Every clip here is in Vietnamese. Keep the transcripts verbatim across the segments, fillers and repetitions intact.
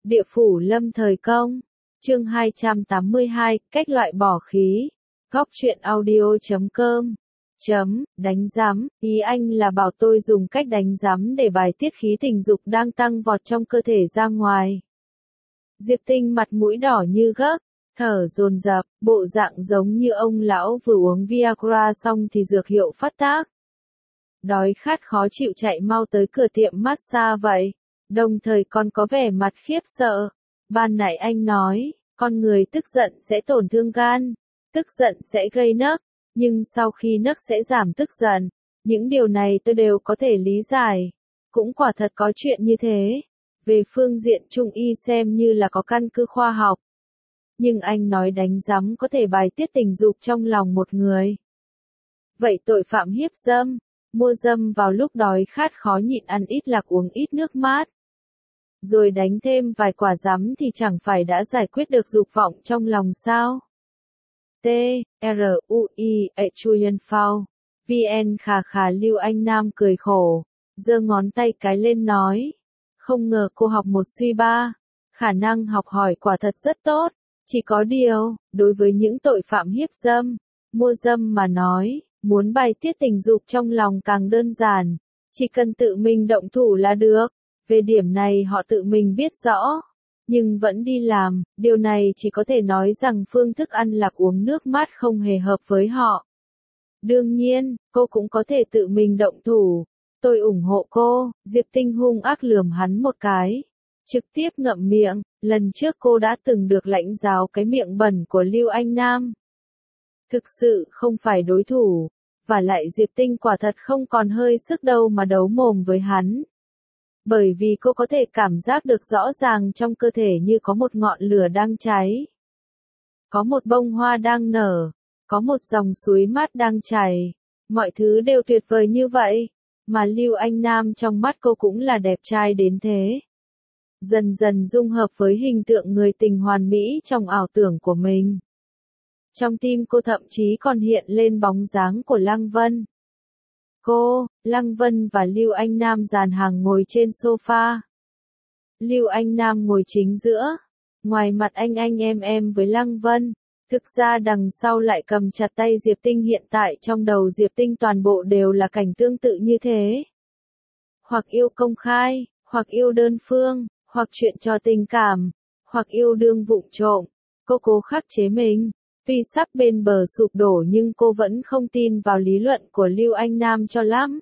Địa phủ lâm thời công. Chương hai trăm tám mươi hai, cách loại bỏ khí. Góc truyện audio chấm com. Chấm, đánh giám, ý anh là bảo tôi dùng cách đánh giám để bài tiết khí tình dục đang tăng vọt trong cơ thể ra ngoài. Diệp Tinh mặt mũi đỏ như gấc, thở dồn dập, bộ dạng giống như ông lão vừa uống Viagra xong thì dược hiệu phát tác. Đói khát khó chịu chạy mau tới cửa tiệm massage vậy, đồng thời còn có vẻ mặt khiếp sợ. Ban nãy anh nói, con người tức giận sẽ tổn thương gan, tức giận sẽ gây nấc, nhưng sau khi nấc sẽ giảm tức giận. Những điều này tôi đều có thể lý giải. Cũng quả thật có chuyện như thế. Về phương diện trung y xem như là có căn cứ khoa học. Nhưng anh nói đánh giám có thể bài tiết tình dục trong lòng một người. Vậy tội phạm hiếp dâm, mua dâm vào lúc đói khát khó nhịn ăn ít lạc uống ít nước mát, rồi đánh thêm vài quả giám thì chẳng phải đã giải quyết được dục vọng trong lòng sao? T, R, U, I, E, Chuyen Phao, V N khà khà Lưu Anh Nam cười khổ, giơ ngón tay cái lên nói. Không ngờ cô học một suy ba, khả năng học hỏi quả thật rất tốt, chỉ có điều, đối với những tội phạm hiếp dâm, mua dâm mà nói, muốn bài tiết tình dục trong lòng càng đơn giản, chỉ cần tự mình động thủ là được. Về điểm này họ tự mình biết rõ, nhưng vẫn đi làm, điều này chỉ có thể nói rằng phương thức ăn lạc uống nước mát không hề hợp với họ. Đương nhiên, cô cũng có thể tự mình động thủ. Tôi ủng hộ cô. Diệp Tinh hung ác lườm hắn một cái, trực tiếp ngậm miệng. Lần trước cô đã từng được lãnh giáo cái miệng bẩn của Lưu Anh Nam. Thực sự không phải đối thủ, và lại Diệp Tinh quả thật không còn hơi sức đâu mà đấu mồm với hắn. Bởi vì cô có thể cảm giác được rõ ràng trong cơ thể như có một ngọn lửa đang cháy. Có một bông hoa đang nở, có một dòng suối mát đang chảy. Mọi thứ đều tuyệt vời như vậy, mà Lưu Anh Nam trong mắt cô cũng là đẹp trai đến thế. Dần dần dung hợp với hình tượng người tình hoàn mỹ trong ảo tưởng của mình. Trong tim cô thậm chí còn hiện lên bóng dáng của Lăng Vân. Cô, Lăng Vân và Lưu Anh Nam dàn hàng ngồi trên sofa. Lưu Anh Nam ngồi chính giữa, ngoài mặt anh anh em em với Lăng Vân. Thực ra đằng sau lại cầm chặt tay Diệp Tinh, hiện tại trong đầu Diệp Tinh toàn bộ đều là cảnh tương tự như thế. Hoặc yêu công khai, hoặc yêu đơn phương, hoặc chuyện cho tình cảm, hoặc yêu đương vụng trộm. Cô cố khắc chế mình. Tuy sắp bên bờ sụp đổ nhưng cô vẫn không tin vào lý luận của Lưu Anh Nam cho lắm.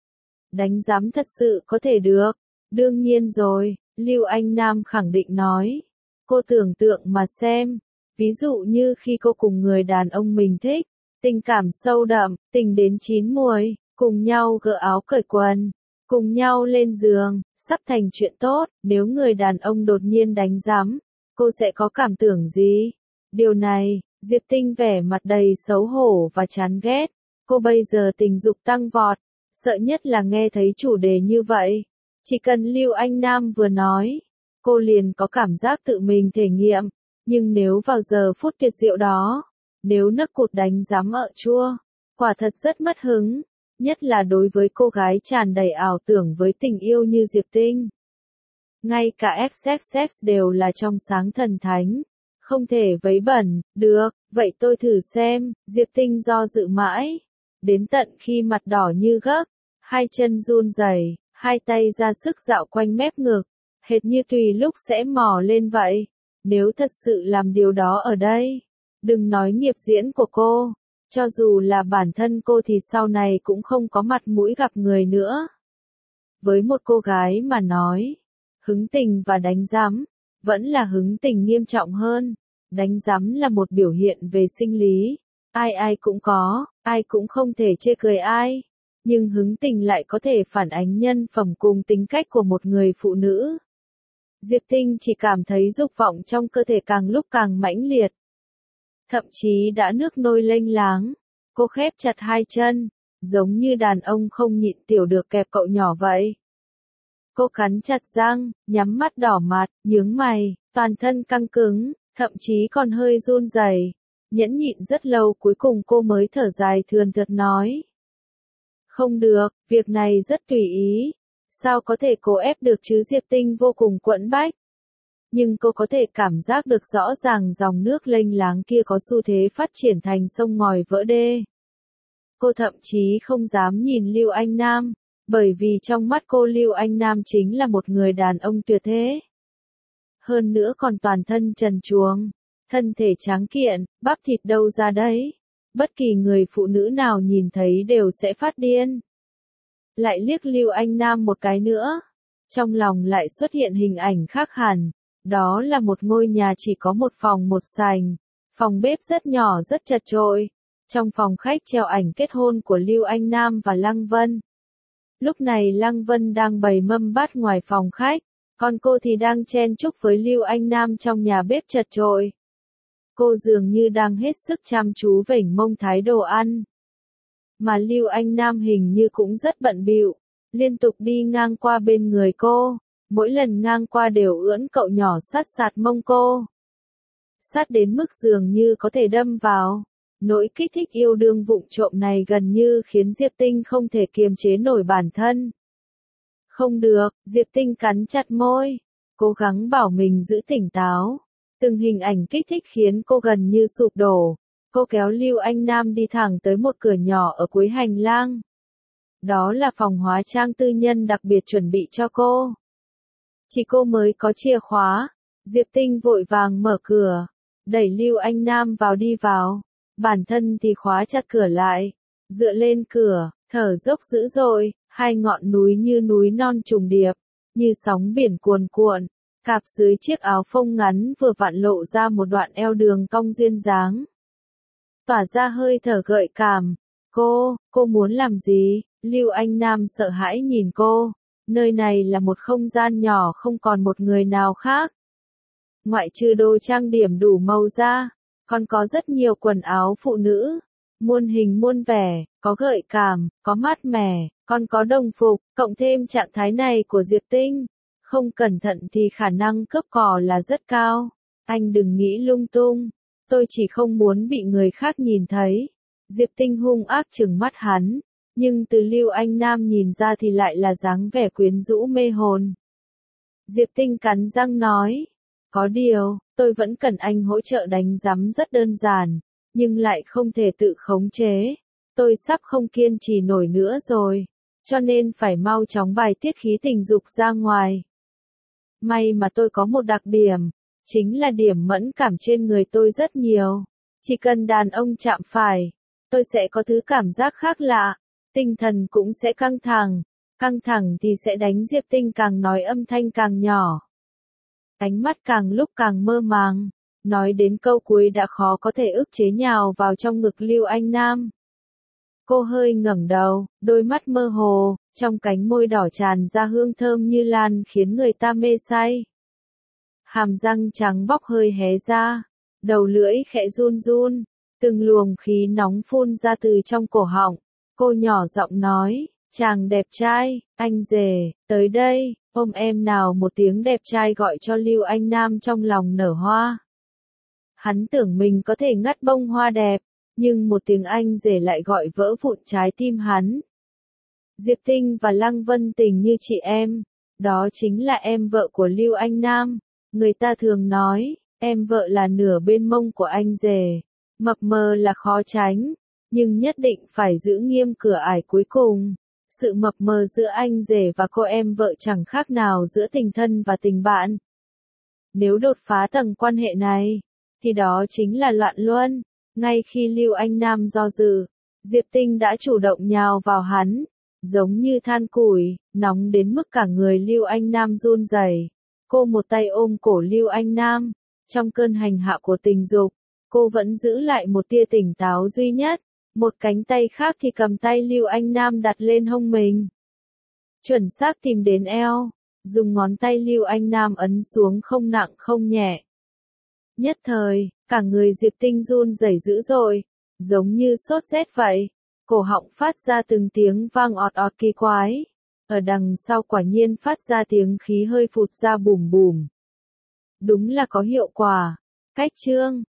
Đánh giám thật sự có thể được. Đương nhiên rồi, Lưu Anh Nam khẳng định nói. Cô tưởng tượng mà xem. Ví dụ như khi cô cùng người đàn ông mình thích, tình cảm sâu đậm, tình đến chín muồi, cùng nhau gỡ áo cởi quần, cùng nhau lên giường, sắp thành chuyện tốt. Nếu người đàn ông đột nhiên đánh giám, cô sẽ có cảm tưởng gì? Điều này, Diệp Tinh vẻ mặt đầy xấu hổ và chán ghét. Cô bây giờ tình dục tăng vọt, sợ nhất là nghe thấy chủ đề như vậy. Chỉ cần Lưu Anh Nam vừa nói, cô liền có cảm giác tự mình thể nghiệm. Nhưng nếu vào giờ phút tuyệt diệu đó, nếu nấc cụt đánh giám ợ chua, quả thật rất mất hứng, nhất là đối với cô gái tràn đầy ảo tưởng với tình yêu như Diệp Tinh. Ngay cả ép ích ích đều là trong sáng thần thánh. Không thể vấy bẩn, được, vậy tôi thử xem. Diệp Tinh do dự mãi, đến tận khi mặt đỏ như gấc, hai chân run rẩy, hai tay ra sức dạo quanh mép ngực, hệt như tùy lúc sẽ mò lên vậy. Nếu thật sự làm điều đó ở đây, đừng nói nghiệp diễn của cô, cho dù là bản thân cô thì sau này cũng không có mặt mũi gặp người nữa. Với một cô gái mà nói, hứng tình và đánh giám, vẫn là hứng tình nghiêm trọng hơn. Đánh giám là một biểu hiện về sinh lý, ai ai cũng có, ai cũng không thể chê cười ai, nhưng hứng tình lại có thể phản ánh nhân phẩm cùng tính cách của một người phụ nữ. Diệp Tinh chỉ cảm thấy dục vọng trong cơ thể càng lúc càng mãnh liệt. Thậm chí đã nước nôi lênh láng, cô khép chặt hai chân, giống như đàn ông không nhịn tiểu được kẹp cậu nhỏ vậy. Cô cắn chặt răng, nhắm mắt đỏ mặt, nhướng mày, toàn thân căng cứng, thậm chí còn hơi run rẩy. Nhẫn nhịn rất lâu cuối cùng cô mới thở dài thườn thượt nói. Không được, việc này rất tùy ý. Sao có thể cố ép được chứ? Diệp Tinh vô cùng quẫn bách. nhưng cô có thể cảm giác được rõ ràng dòng nước lênh láng kia có xu thế phát triển thành sông ngòi vỡ đê. Cô thậm chí không dám nhìn Lưu Anh Nam, bởi vì trong mắt cô Lưu Anh Nam chính là một người đàn ông tuyệt thế. Hơn nữa còn toàn thân trần truồng, thân thể tráng kiện, bắp thịt đâu ra đấy. Bất kỳ người phụ nữ nào nhìn thấy đều sẽ phát điên. Lại liếc Lưu Anh Nam một cái nữa, trong lòng lại xuất hiện hình ảnh khác hẳn, đó là một ngôi nhà chỉ có một phòng một sành, phòng bếp rất nhỏ rất chật chội, trong phòng khách treo ảnh kết hôn của Lưu Anh Nam và Lăng Vân. Lúc này Lăng Vân đang bày mâm bát ngoài phòng khách, còn cô thì đang chen chúc với Lưu Anh Nam trong nhà bếp chật chội. Cô dường như đang hết sức chăm chú vểnh mông thái đồ ăn. Mà Lưu Anh Nam hình như cũng rất bận bịu, liên tục đi ngang qua bên người cô, mỗi lần ngang qua đều ưỡn cậu nhỏ sát sạt mông cô. Sát đến mức dường như có thể đâm vào. Nỗi kích thích yêu đương vụng trộm này gần như khiến Diệp Tinh không thể kiềm chế nổi bản thân. Không được, Diệp Tinh cắn chặt môi, cố gắng bảo mình giữ tỉnh táo. Từng hình ảnh kích thích khiến cô gần như sụp đổ. Cô kéo Lưu Anh Nam đi thẳng tới một cửa nhỏ ở cuối hành lang. Đó là phòng hóa trang tư nhân đặc biệt chuẩn bị cho cô. Chỉ cô mới có chìa khóa. Diệp Tinh vội vàng mở cửa, đẩy Lưu Anh Nam vào đi vào. Bản thân thì khóa chặt cửa lại, dựa lên cửa, thở dốc dữ dội, hai ngọn núi như núi non trùng điệp, như sóng biển cuồn cuộn, cạp dưới chiếc áo phông ngắn vừa vặn lộ ra một đoạn eo đường cong duyên dáng. Tỏa ra hơi thở gợi cảm, cô, cô muốn làm gì? Lưu Anh Nam sợ hãi nhìn cô, nơi này là một không gian nhỏ không còn một người nào khác. Ngoại trừ đồ trang điểm đủ màu ra, còn có rất nhiều quần áo phụ nữ, muôn hình muôn vẻ, có gợi cảm, có mát mẻ, còn có đồng phục, cộng thêm trạng thái này của Diệp Tinh, không cẩn thận thì khả năng cướp cò là rất cao. Anh đừng nghĩ lung tung, tôi chỉ không muốn bị người khác nhìn thấy. Diệp Tinh hung ác trừng mắt hắn, nhưng từ Lưu Anh Nam nhìn ra thì lại là dáng vẻ quyến rũ mê hồn. Diệp Tinh cắn răng nói, có điều, tôi vẫn cần anh hỗ trợ đánh rắm rất đơn giản, nhưng lại không thể tự khống chế. Tôi sắp không kiên trì nổi nữa rồi, cho nên phải mau chóng bài tiết khí tình dục ra ngoài. May mà tôi có một đặc điểm, chính là điểm mẫn cảm trên người tôi rất nhiều. Chỉ cần đàn ông chạm phải, tôi sẽ có thứ cảm giác khác lạ, tinh thần cũng sẽ căng thẳng, căng thẳng thì sẽ đánh. Diệp Tinh càng nói âm thanh càng nhỏ, ánh mắt càng lúc càng mơ màng, nói đến câu cuối đã khó có thể ức chế nhào vào trong ngực Lưu Anh Nam. Cô hơi ngẩng đầu, đôi mắt mơ hồ, trong cánh môi đỏ tràn ra hương thơm như lan khiến người ta mê say. Hàm răng trắng bóc hơi hé ra, đầu lưỡi khẽ run run, từng luồng khí nóng phun ra từ trong cổ họng. Cô nhỏ giọng nói, chàng đẹp trai, anh rể, tới đây, ôm em nào. Một tiếng đẹp trai gọi cho Lưu Anh Nam trong lòng nở hoa. Hắn tưởng mình có thể ngắt bông hoa đẹp, nhưng một tiếng anh rể lại gọi vỡ vụn trái tim hắn. Diệp Tinh và Lăng Vân tình như chị em, đó chính là em vợ của Lưu Anh Nam. Người ta thường nói, em vợ là nửa bên mông của anh rể, mập mờ là khó tránh, nhưng nhất định phải giữ nghiêm cửa ải cuối cùng. Sự mập mờ giữa anh rể và cô em vợ chẳng khác nào giữa tình thân và tình bạn. Nếu đột phá tầng quan hệ này, thì đó chính là loạn luân. Ngay khi Lưu Anh Nam do dự, Diệp Tinh đã chủ động nhào vào hắn, giống như than củi, nóng đến mức cả người Lưu Anh Nam run rẩy. Cô một tay ôm cổ Lưu Anh Nam, trong cơn hành hạ của tình dục, cô vẫn giữ lại một tia tỉnh táo duy nhất, một cánh tay khác thì cầm tay Lưu Anh Nam đặt lên hông mình. Chuẩn xác tìm đến eo, dùng ngón tay Lưu Anh Nam ấn xuống không nặng không nhẹ. Nhất thời, cả người Diệp Tinh run rẩy dữ dội, giống như sốt rét vậy, cổ họng phát ra từng tiếng vang ọt ọt kỳ quái. Ở đằng sau quả nhiên phát ra tiếng khí hơi phụt ra bùm bùm. Đúng là có hiệu quả. Cách chương